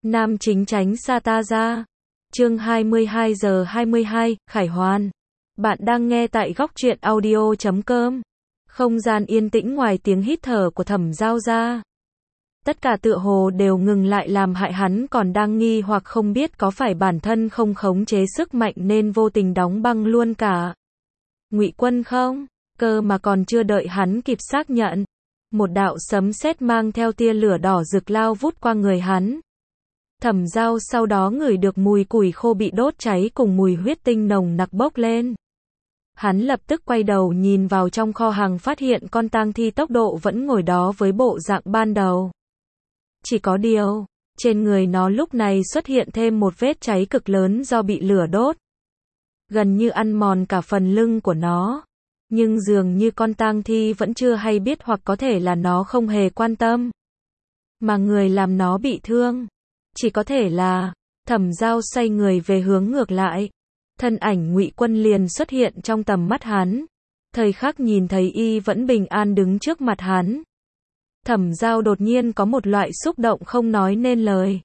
Nam chính tránh xa ta ra. Chương 22 giờ 22, Khải Hoàn. Bạn đang nghe tại góc truyện audio.com. Không gian yên tĩnh ngoài tiếng hít thở của Thẩm Giao ra. Tất cả tựa hồ đều ngừng lại, làm hại hắn còn đang nghi hoặc không biết có phải bản thân không khống chế sức mạnh nên vô tình đóng băng luôn cả Ngụy Quân không? Cơ mà còn chưa đợi hắn kịp xác nhận, một đạo sấm sét mang theo tia lửa đỏ rực lao vút qua người hắn. Thẩm Giao sau đó ngửi được mùi củi khô bị đốt cháy cùng mùi huyết tinh nồng nặc bốc lên. Hắn lập tức quay đầu nhìn vào trong kho hàng, phát hiện con tang thi tốc độ vẫn ngồi đó với bộ dạng ban đầu. Chỉ có điều, trên người nó lúc này xuất hiện thêm một vết cháy cực lớn do bị lửa đốt, gần như ăn mòn cả phần lưng của nó. Nhưng dường như con tang thi vẫn chưa hay biết, hoặc có thể là nó không hề quan tâm. Mà người làm nó bị thương chỉ có thể là Thẩm Giao. Xoay người về hướng ngược lại, thân ảnh Ngụy Quân liền xuất hiện trong tầm mắt hắn. Thời khắc nhìn thấy y vẫn bình an đứng trước mặt hắn, Thẩm Giao đột nhiên có một loại xúc động không nói nên lời.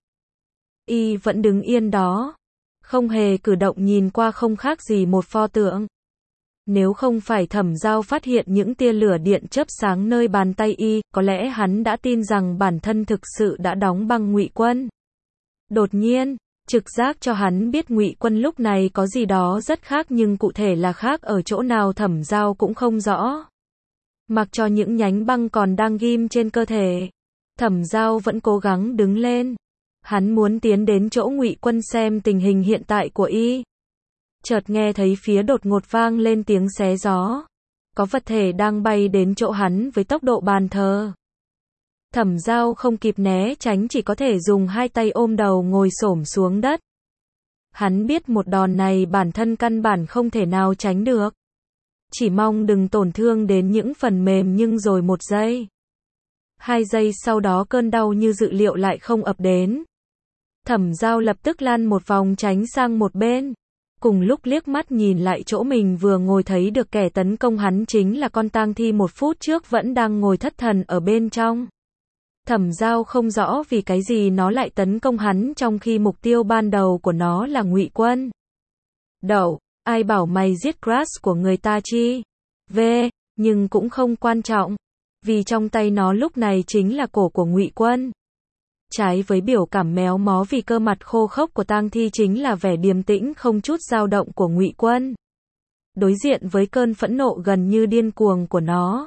Y vẫn đứng yên đó, không hề cử động, nhìn qua không khác gì một pho tượng. Nếu không phải Thẩm Giao phát hiện những tia lửa điện chớp sáng nơi bàn tay y, có lẽ hắn đã tin rằng bản thân thực sự đã đóng băng Ngụy Quân. Đột nhiên, trực giác cho hắn biết Ngụy Quân lúc này có gì đó rất khác, nhưng cụ thể là khác ở chỗ nào Thẩm Giao cũng không rõ. Mặc cho những nhánh băng còn đang ghim trên cơ thể, Thẩm Giao vẫn cố gắng đứng lên. Hắn muốn tiến đến chỗ Ngụy Quân xem tình hình hiện tại của y. Chợt nghe thấy phía đột ngột vang lên tiếng xé gió. Có vật thể đang bay đến chỗ hắn với tốc độ bàn thờ. Thẩm Giao không kịp né tránh, chỉ có thể dùng hai tay ôm đầu ngồi xổm xuống đất. Hắn biết một đòn này bản thân căn bản không thể nào tránh được. Chỉ mong đừng tổn thương đến những phần mềm, nhưng rồi 1 giây, 2 giây sau đó cơn đau như dự liệu lại không ập đến. Thẩm Giao lập tức lăn một vòng tránh sang một bên. Cùng lúc liếc mắt nhìn lại chỗ mình vừa ngồi, thấy được kẻ tấn công hắn chính là con tang thi 1 phút trước vẫn đang ngồi thất thần ở bên trong. Thẩm Giao không rõ vì cái gì nó lại tấn công hắn trong khi mục tiêu ban đầu của nó là Ngụy Quân. Đậu, ai bảo mày giết crush của người ta chi? Nhưng cũng không quan trọng, vì trong tay nó lúc này chính là cổ của Ngụy Quân. Trái với biểu cảm méo mó vì cơ mặt khô khốc của tang thi chính là vẻ điềm tĩnh không chút dao động của Ngụy Quân. Đối diện với cơn phẫn nộ gần như điên cuồng của nó,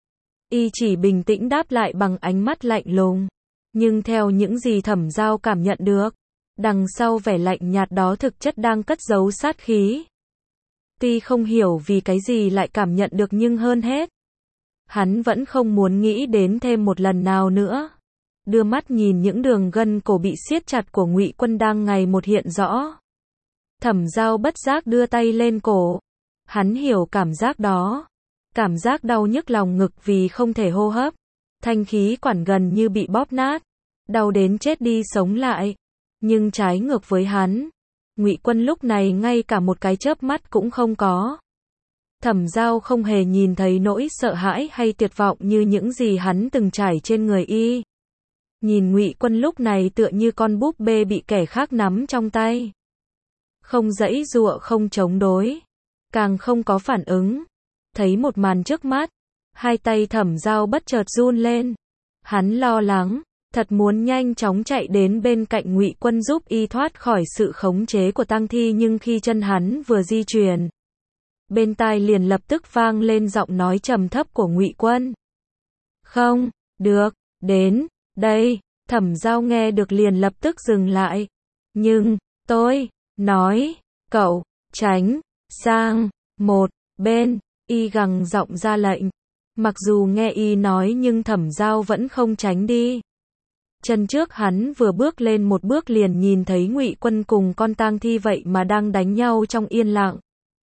y chỉ bình tĩnh đáp lại bằng ánh mắt lạnh lùng. Nhưng theo những gì Thẩm Giao cảm nhận được, đằng sau vẻ lạnh nhạt đó thực chất đang cất giấu sát khí. Tuy không hiểu vì cái gì lại cảm nhận được, nhưng hơn hết, hắn vẫn không muốn nghĩ đến thêm một lần nào nữa. Đưa mắt nhìn những đường gân cổ bị siết chặt của Ngụy Quân đang ngày một hiện rõ, Thẩm Giao bất giác đưa tay lên cổ. Hắn hiểu cảm giác đó, cảm giác đau nhức lòng ngực vì không thể hô hấp, thanh khí quản gần như bị bóp nát, đau đến chết đi sống lại. Nhưng trái ngược với hắn, Ngụy Quân lúc này ngay cả một cái chớp mắt cũng không có. Thẩm Giao không hề nhìn thấy nỗi sợ hãi hay tuyệt vọng như những gì hắn từng trải trên người y. Nhìn Ngụy Quân lúc này tựa như con búp bê bị kẻ khác nắm trong tay, không giãy giụa, không chống đối, càng không có phản ứng. Thấy một màn trước mắt, hai tay Thẩm Giao bất chợt run lên. Hắn lo lắng, thật muốn nhanh chóng chạy đến bên cạnh Ngụy Quân giúp y thoát khỏi sự khống chế của tang thi, nhưng khi chân hắn vừa di chuyển, bên tai liền lập tức vang lên giọng nói trầm thấp của Ngụy Quân. Không được, đến đây. Thẩm Giao nghe được liền lập tức dừng lại. Nhưng, tôi nói, cậu tránh sang một bên. Y gằn giọng ra lệnh. Mặc dù nghe y nói nhưng Thẩm Giao vẫn không tránh đi. Chân trước hắn vừa bước lên một bước liền nhìn thấy Ngụy Quân cùng con tang thi vậy mà đang đánh nhau trong yên lặng.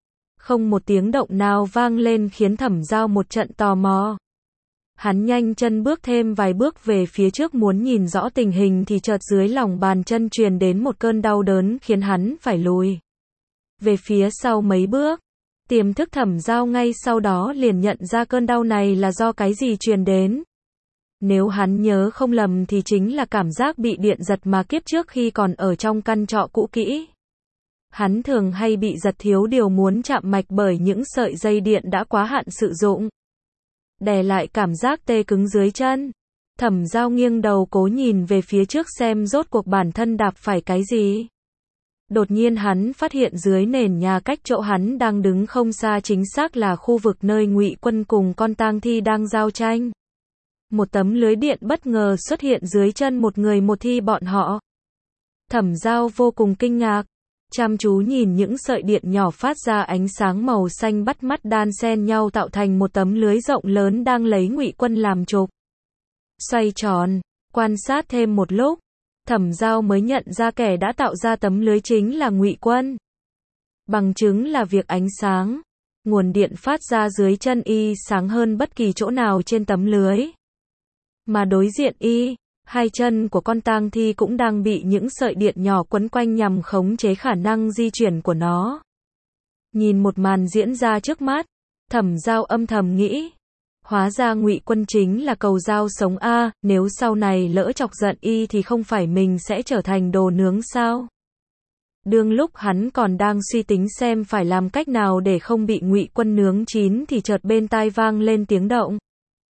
Không một tiếng động nào vang lên khiến Thẩm Giao một trận tò mò. Hắn nhanh chân bước thêm vài bước về phía trước muốn nhìn rõ tình hình thì chợt dưới lòng bàn chân truyền đến một cơn đau đớn khiến hắn phải lùi về phía sau mấy bước. Tiềm thức Thẩm Giao ngay sau đó liền nhận ra cơn đau này là do cái gì truyền đến. Nếu hắn nhớ không lầm thì chính là cảm giác bị điện giật mà kiếp trước khi còn ở trong căn trọ cũ kỹ. Hắn thường hay bị giật thiếu điều muốn chạm mạch bởi những sợi dây điện đã quá hạn sử dụng. Đè lại cảm giác tê cứng dưới chân. Thẩm Giao nghiêng đầu cố nhìn về phía trước xem rốt cuộc bản thân đạp phải cái gì. Đột nhiên hắn phát hiện dưới nền nhà cách chỗ hắn đang đứng không xa chính xác là khu vực nơi Ngụy Quân cùng con tang thi đang giao tranh. Một tấm lưới điện bất ngờ xuất hiện dưới chân một người một thi bọn họ. Thẩm Giao vô cùng kinh ngạc, chăm chú nhìn những sợi điện nhỏ phát ra ánh sáng màu xanh bắt mắt đan xen nhau tạo thành một tấm lưới rộng lớn đang lấy Ngụy Quân làm trục. Xoay tròn, quan sát thêm một lúc, Thẩm Giao mới nhận ra kẻ đã tạo ra tấm lưới chính là Ngụy Quân. Bằng chứng là việc ánh sáng, nguồn điện phát ra dưới chân y sáng hơn bất kỳ chỗ nào trên tấm lưới. Mà đối diện y, hai chân của con tang thi cũng đang bị những sợi điện nhỏ quấn quanh nhằm khống chế khả năng di chuyển của nó. Nhìn một màn diễn ra trước mắt, Thẩm Giao âm thầm nghĩ. Hóa ra Ngụy Quân chính là cầu dao sống a, nếu sau này lỡ chọc giận y thì không phải mình sẽ trở thành đồ nướng sao? Đương lúc hắn còn đang suy tính xem phải làm cách nào để không bị Ngụy Quân nướng chín thì chợt bên tai vang lên tiếng động.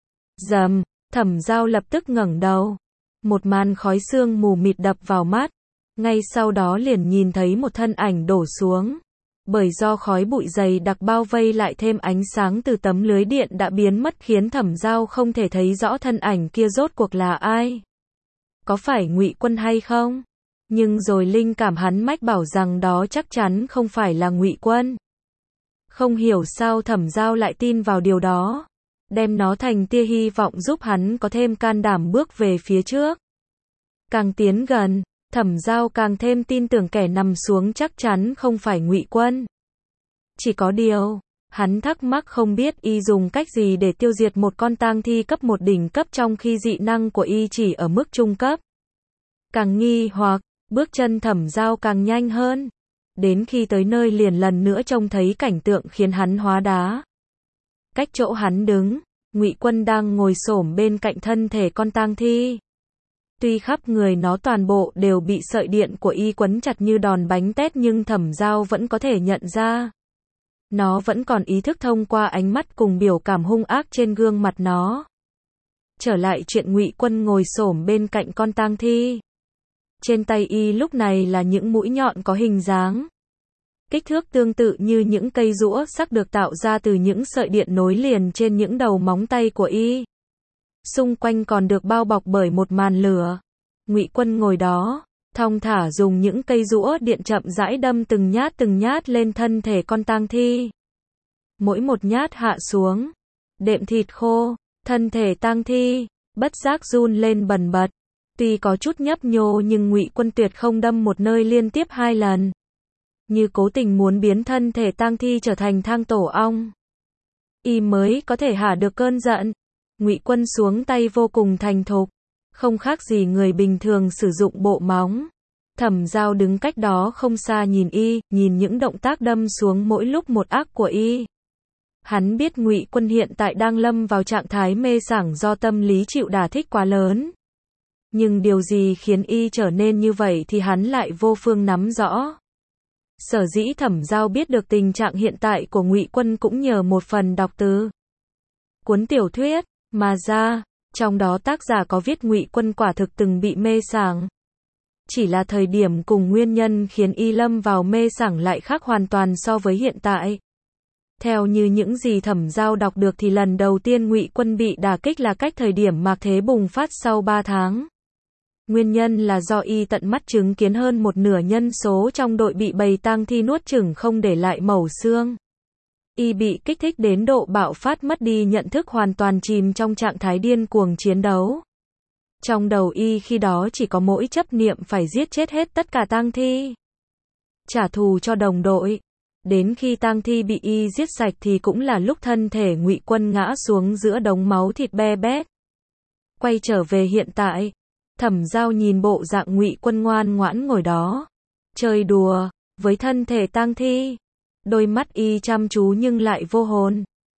Rầm, Thẩm Giao lập tức ngẩng đầu. Một màn khói sương mù mịt đập vào mắt. Ngay sau đó liền nhìn thấy một thân ảnh đổ xuống. Bởi do khói bụi dày đặc bao vây lại thêm ánh sáng từ tấm lưới điện đã biến mất khiến Thẩm Giao không thể thấy rõ thân ảnh kia rốt cuộc là ai. Có phải Ngụy Quân hay không? Nhưng rồi linh cảm hắn mách bảo rằng đó chắc chắn không phải là Ngụy Quân. Không hiểu sao Thẩm Giao lại tin vào điều đó. Đem nó thành tia hy vọng giúp hắn có thêm can đảm bước về phía trước. Càng tiến gần, Thẩm Giao càng thêm tin tưởng kẻ nằm xuống chắc chắn không phải Ngụy Quân. Chỉ có điều, hắn thắc mắc không biết y dùng cách gì để tiêu diệt một con tang thi cấp 1 đỉnh cấp trong khi dị năng của y chỉ ở mức trung cấp. Càng nghi hoặc, bước chân Thẩm Giao càng nhanh hơn. Đến khi tới nơi liền lần nữa trông thấy cảnh tượng khiến hắn hóa đá. Cách chỗ hắn đứng, Ngụy Quân đang ngồi xổm bên cạnh thân thể con tang thi. Tuy khắp người nó toàn bộ đều bị sợi điện của y quấn chặt như đòn bánh tét nhưng Thẩm Giao vẫn có thể nhận ra. Nó vẫn còn ý thức thông qua ánh mắt cùng biểu cảm hung ác trên gương mặt nó. Trở lại chuyện Ngụy Quân ngồi xổm bên cạnh con tang thi. Trên tay y lúc này là những mũi nhọn có hình dáng. Kích thước tương tự như những cây rũa sắc được tạo ra từ những sợi điện nối liền trên những đầu móng tay của y. Xung quanh còn được bao bọc bởi một màn lửa. Ngụy Quân ngồi đó, thong thả dùng những cây rũa điện chậm rãi đâm từng nhát lên thân thể con tang thi. Mỗi một nhát hạ xuống, đệm thịt khô, thân thể tang thi bất giác run lên bần bật. Tuy có chút nhấp nhô nhưng Ngụy Quân tuyệt không đâm một nơi liên tiếp 2 lần. Như cố tình muốn biến thân thể tang thi trở thành thang tổ ong. Y mới có thể hả được cơn giận. Ngụy Quân xuống tay vô cùng thành thục, không khác gì người bình thường sử dụng bộ móng. Thẩm Giao đứng cách đó không xa nhìn y, nhìn những động tác đâm xuống mỗi lúc một ác của y. Hắn biết Ngụy Quân hiện tại đang lâm vào trạng thái mê sảng do tâm lý chịu đả thích quá lớn. Nhưng điều gì khiến y trở nên như vậy thì hắn lại vô phương nắm rõ. Sở dĩ Thẩm Giao biết được tình trạng hiện tại của Ngụy Quân cũng nhờ một phần đọc từ cuốn tiểu thuyết mà ra, trong đó tác giả có viết Ngụy Quân quả thực từng bị mê sảng. Chỉ là thời điểm cùng nguyên nhân khiến y lâm vào mê sảng lại khác hoàn toàn so với hiện tại. Theo như những gì Thẩm Giao đọc được thì lần đầu tiên Ngụy Quân bị đả kích là cách thời điểm mạc thế bùng phát sau 3 tháng. Nguyên nhân là do y tận mắt chứng kiến hơn một nửa nhân số trong đội bị bầy tang thi nuốt chửng không để lại mẩu xương. Y bị kích thích đến độ bạo phát mất đi nhận thức hoàn toàn chìm trong trạng thái điên cuồng chiến đấu. Trong đầu y khi đó chỉ có mỗi chấp niệm phải giết chết hết tất cả tang thi. Trả thù cho đồng đội. Đến khi tang thi bị y giết sạch thì cũng là lúc thân thể Ngụy Quân ngã xuống giữa đống máu thịt be bét. Quay trở về hiện tại, Thẩm Giao nhìn bộ dạng Ngụy Quân ngoan ngoãn ngồi đó, chơi đùa với thân thể tang thi. Đôi mắt y chăm chú nhưng lại vô hồn.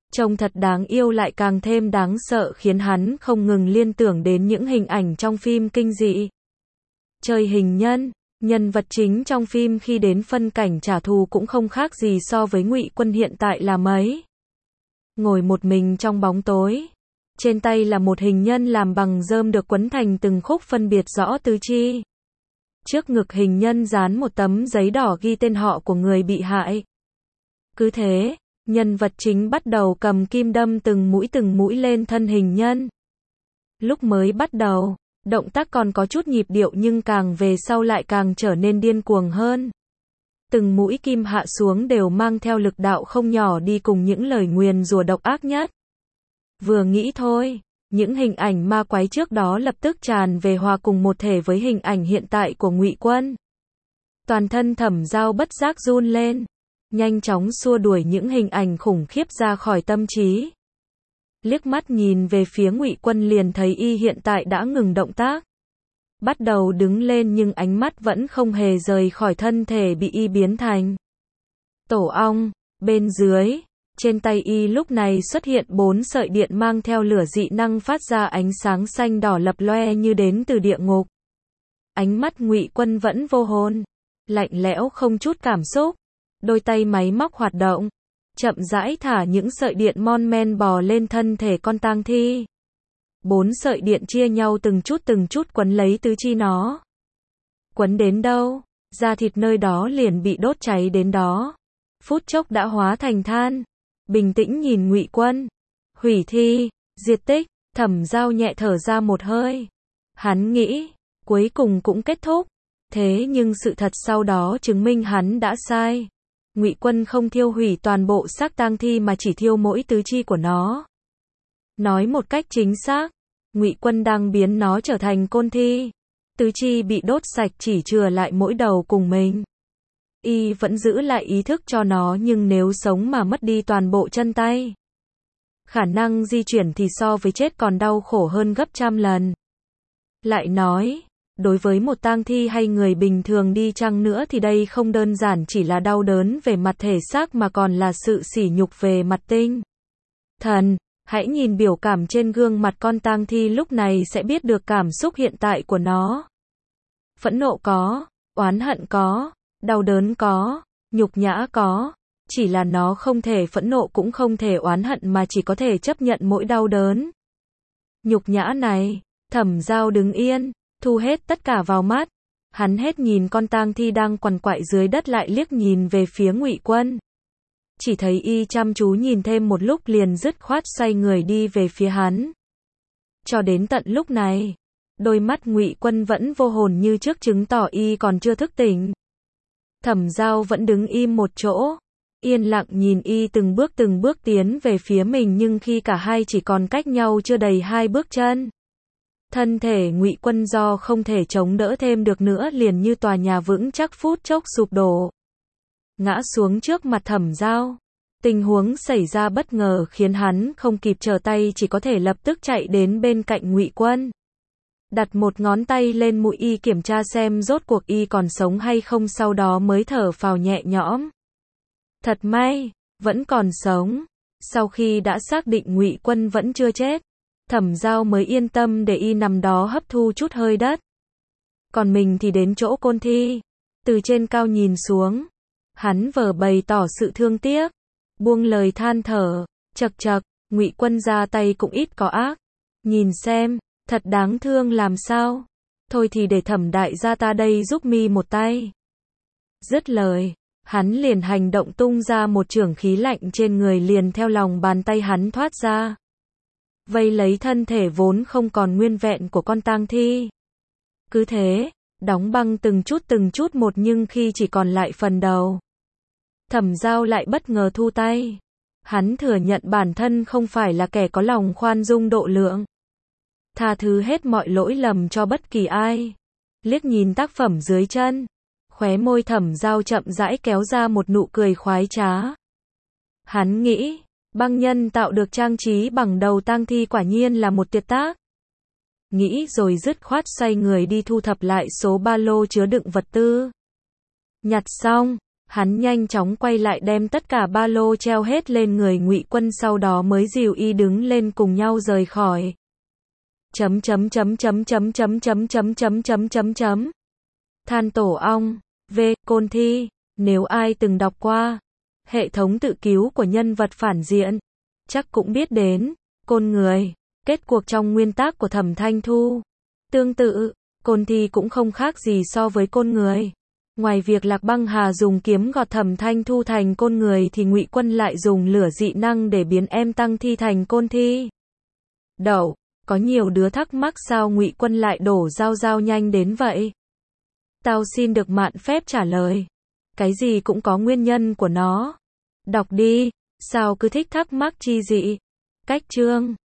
Trông thật đáng yêu lại càng thêm đáng sợ khiến hắn không ngừng liên tưởng đến những hình ảnh trong phim kinh dị. Chơi hình nhân, nhân vật chính trong phim khi đến phân cảnh trả thù cũng không khác gì so với Ngụy Quân hiện tại là mấy. Ngồi một mình trong bóng tối, trên tay là một hình nhân làm bằng rơm được quấn thành từng khúc phân biệt rõ tứ chi. Trước ngực hình nhân dán một tấm giấy đỏ ghi tên họ của người bị hại. Cứ thế, nhân vật chính bắt đầu cầm kim đâm từng mũi lên thân hình nhân. Lúc mới bắt đầu, động tác còn có chút nhịp điệu nhưng càng về sau lại càng trở nên điên cuồng hơn. Từng mũi kim hạ xuống đều mang theo lực đạo không nhỏ đi cùng những lời nguyền rủa độc ác nhất. Vừa nghĩ thôi, những hình ảnh ma quái trước đó lập tức tràn về hòa cùng một thể với hình ảnh hiện tại của Ngụy Quân. Toàn thân Thẩm Dao bất giác run lên, nhanh chóng xua đuổi những hình ảnh khủng khiếp ra khỏi tâm trí. Liếc mắt nhìn về phía Ngụy Quân liền thấy y hiện tại đã ngừng động tác. Bắt đầu đứng lên nhưng ánh mắt vẫn không hề rời khỏi thân thể bị y biến thành tổ ong. Bên dưới, trên tay y lúc này xuất hiện 4 sợi điện mang theo lửa dị năng phát ra ánh sáng xanh đỏ lập loe như đến từ địa ngục. Ánh mắt Ngụy Quân vẫn vô hồn, lạnh lẽo không chút cảm xúc. Đôi tay máy móc hoạt động, chậm rãi thả những sợi điện mon men bò lên thân thể con tang thi. 4 sợi điện chia nhau từng chút quấn lấy tứ chi nó. Quấn đến đâu, da thịt nơi đó liền bị đốt cháy đến đó. Phút chốc đã hóa thành than. Bình tĩnh nhìn Ngụy Quân. Hủy thi, diệt tích, Thẩm Dao nhẹ thở ra một hơi. Hắn nghĩ, cuối cùng cũng kết thúc. Thế nhưng sự thật sau đó chứng minh hắn đã sai. Ngụy Quân không thiêu hủy toàn bộ xác tang thi mà chỉ thiêu mỗi tứ chi của nó. Nói một cách chính xác, Ngụy Quân đang biến nó trở thành côn thi. Tứ chi bị đốt sạch chỉ chừa lại mỗi đầu cùng mình. Y vẫn giữ lại ý thức cho nó nhưng nếu sống mà mất đi toàn bộ chân tay, khả năng di chuyển thì so với chết còn đau khổ hơn gấp trăm lần. Lại nói, đối với một tang thi hay người bình thường đi chăng nữa thì đây không đơn giản chỉ là đau đớn về mặt thể xác mà còn là sự sỉ nhục về mặt tinh thần. Hãy nhìn biểu cảm trên gương mặt con tang thi lúc này sẽ biết được cảm xúc hiện tại của nó. Phẫn nộ có, oán hận có, đau đớn có, nhục nhã có, chỉ là nó không thể phẫn nộ cũng không thể oán hận mà chỉ có thể chấp nhận mỗi đau đớn. Nhục nhã này, Thẩm Dao đứng yên, thu hết tất cả vào mắt. Hắn hết nhìn con tang thi đang quằn quại dưới đất lại liếc nhìn về phía Ngụy Quân. Chỉ thấy y chăm chú nhìn thêm một lúc liền dứt khoát xoay người đi về phía hắn. Cho đến tận lúc này, đôi mắt Ngụy Quân vẫn vô hồn như trước chứng tỏ y còn chưa thức tỉnh. Thẩm Dao vẫn đứng im một chỗ, yên lặng nhìn y từng bước tiến về phía mình nhưng khi cả hai chỉ còn cách nhau chưa đầy 2 bước chân. Thân thể Ngụy Quân do không thể chống đỡ thêm được nữa liền như tòa nhà vững chắc phút chốc sụp đổ. Ngã xuống trước mặt Thẩm Dao. Tình huống xảy ra bất ngờ khiến hắn không kịp trở tay chỉ có thể lập tức chạy đến bên cạnh Ngụy Quân. Đặt một ngón tay lên mũi y kiểm tra xem rốt cuộc y còn sống hay không sau đó mới thở phào nhẹ nhõm. Thật may, vẫn còn sống. Sau khi đã xác định Ngụy Quân vẫn chưa chết, Thẩm Dao mới yên tâm để y nằm đó hấp thu chút hơi đất. Còn mình thì đến chỗ côn thi. Từ trên cao nhìn xuống, hắn vờ bày tỏ sự thương tiếc, buông lời than thở, chậc chậc, Ngụy Quân ra tay cũng ít có ác. Nhìn xem, thật đáng thương làm sao. Thôi thì để Thẩm đại gia ta đây giúp mi một tay. Dứt lời, hắn liền hành động tung ra một chưởng khí lạnh trên người liền theo lòng bàn tay hắn thoát ra. Vây lấy thân thể vốn không còn nguyên vẹn của con tang thi. Cứ thế, đóng băng từng chút một nhưng khi chỉ còn lại phần đầu, Thẩm Dao lại bất ngờ thu tay. Hắn thừa nhận bản thân không phải là kẻ có lòng khoan dung độ lượng, tha thứ hết mọi lỗi lầm cho bất kỳ ai. Liếc nhìn tác phẩm dưới chân, khóe môi Thẩm Dao chậm rãi kéo ra một nụ cười khoái trá. Hắn nghĩ, băng nhân tạo được trang trí bằng đầu tang thi quả nhiên là một tuyệt tác. Nghĩ rồi dứt khoát xoay người đi thu thập lại số ba lô chứa đựng vật tư. Nhặt xong, Hắn nhanh chóng quay lại đem tất cả ba lô treo hết lên người Ngụy Quân, sau đó mới dìu y đứng lên cùng nhau rời khỏi. Than tổ ong, Côn Thi, nếu ai từng đọc qua hệ thống tự cứu của nhân vật phản diện, chắc cũng biết đến Côn Người, kết cuộc trong nguyên tác của Thẩm Thanh Thu. Tương tự, Côn Thi cũng không khác gì so với Côn Người. Ngoài việc Lạc Băng Hà dùng kiếm gọt Thẩm Thanh Thu thành Côn Người thì Ngụy Quân lại dùng lửa dị năng để biến em Tăng Thi thành Côn Thi. Đậu, có nhiều đứa thắc mắc sao Ngụy Quân lại đổ dao nhanh đến vậy? Tao xin được mạn phép trả lời. Cái gì cũng có nguyên nhân của nó. Đọc đi, sao cứ thích thắc mắc chi dị? Cách chương